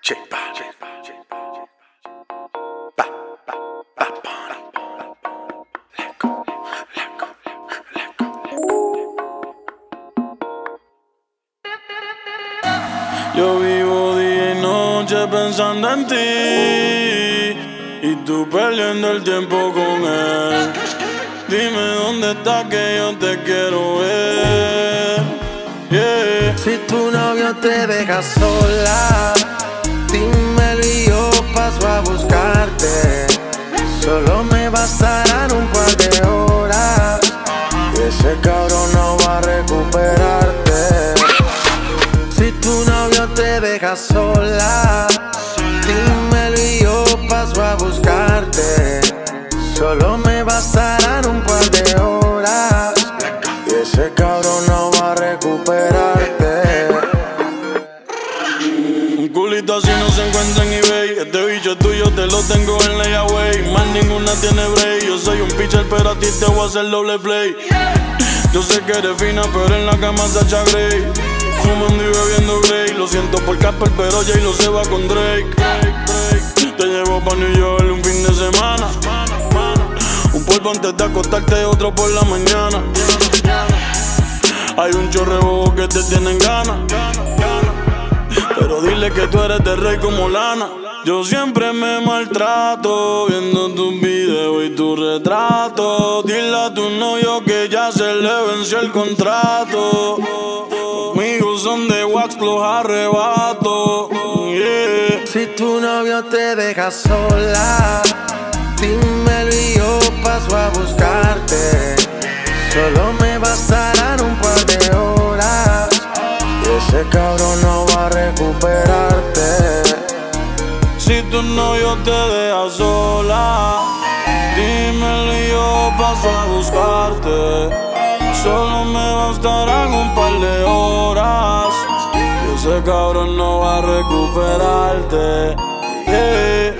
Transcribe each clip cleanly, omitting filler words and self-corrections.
Yo vivo día y noche pensando en ti y tú perdiendo el tiempo con él. Dime dónde estás que yo te quiero ver. Yeah. Si tu novio te deja sola, dímelo y yo paso a buscarte. Solo me bastarán un par de horas y ese cabrón no va a recuperarte. Si tu novio te deja sola, dímelo y yo paso a buscarte. Solo me bastarán un par de horas y ese cabrón no va a recuperarte. Un culito así no se encuentra en eBay. Este bicho es tuyo, te lo tengo en layaway. Más ninguna tiene break. Yo soy un pitcher, pero a ti te voy a hacer doble play. Yo sé que eres fina, pero en la cama Sacha Grey. Fumando y bebiendo Grey. Lo siento por Casper, pero J-Lo se va con Drake. Te llevo pa' New York un fin de semana. Un polvo antes de acostarte, otro por la mañana. Hay un chorre bobo que te tienen ganas, pero dile que tú eres de rey como Lana. Yo siempre me maltrato viendo tus videos y tu retrato. Dile a tu novio que ya se le venció el contrato. Conmigo son de wax los arrebatos. Yeah. Si tu novio te deja sola, dímelo y yo paso a buscarte. Solo me bastarán un par de horas y ese cabrón no va a recuperarte. Si tu novio te deja sola, dímelo y yo paso a buscarte. Solo me bastarán un par de horas y ese cabrón no va a recuperarte. Yeah.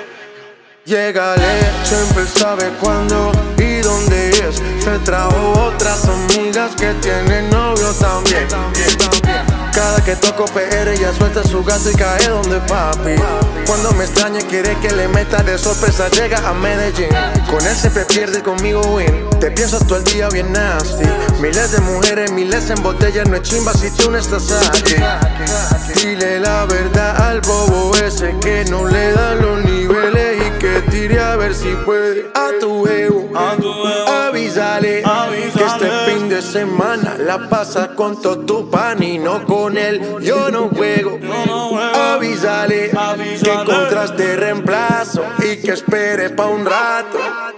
Llégale, siempre sabe cuándo y dónde es. Se trajo otras amigas que tienen novio también. Cada que toco PR ella suelta su gato y cae donde papi. Cuando me extraña quiere que le meta de sorpresa, llega a Medellín. Con él siempre pierde, conmigo win. Te pienso todo el día bien nasty. Miles de mujeres, miles en botellas, no es chimba si tú no estás aquí. Dile la verdad al bobo ese que no le dan los niveles y que tire a ver si puede. A tu ego, avísale que este fin de semana la pasa con todo tu pan y no con él. Yo no juego. Avísale que encontraste reemplazo y que espere pa' un rato.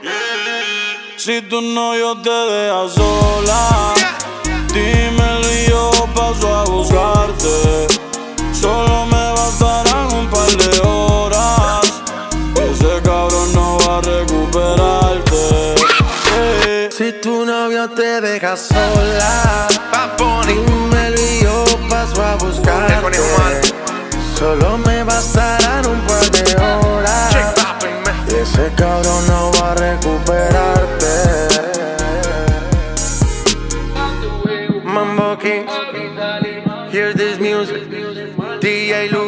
Si tu novio te deja sola, dímelo y yo paso a buscarte. Solo me bastarán un par de horas y ese cabrón no va a recuperarte. Si tu novio te deja sola, dímelo y yo paso a buscarte. Solo me bastarán un par de horas y ese cabrón no va a recuperarte. Mambo King, hear this music, DJ Lu.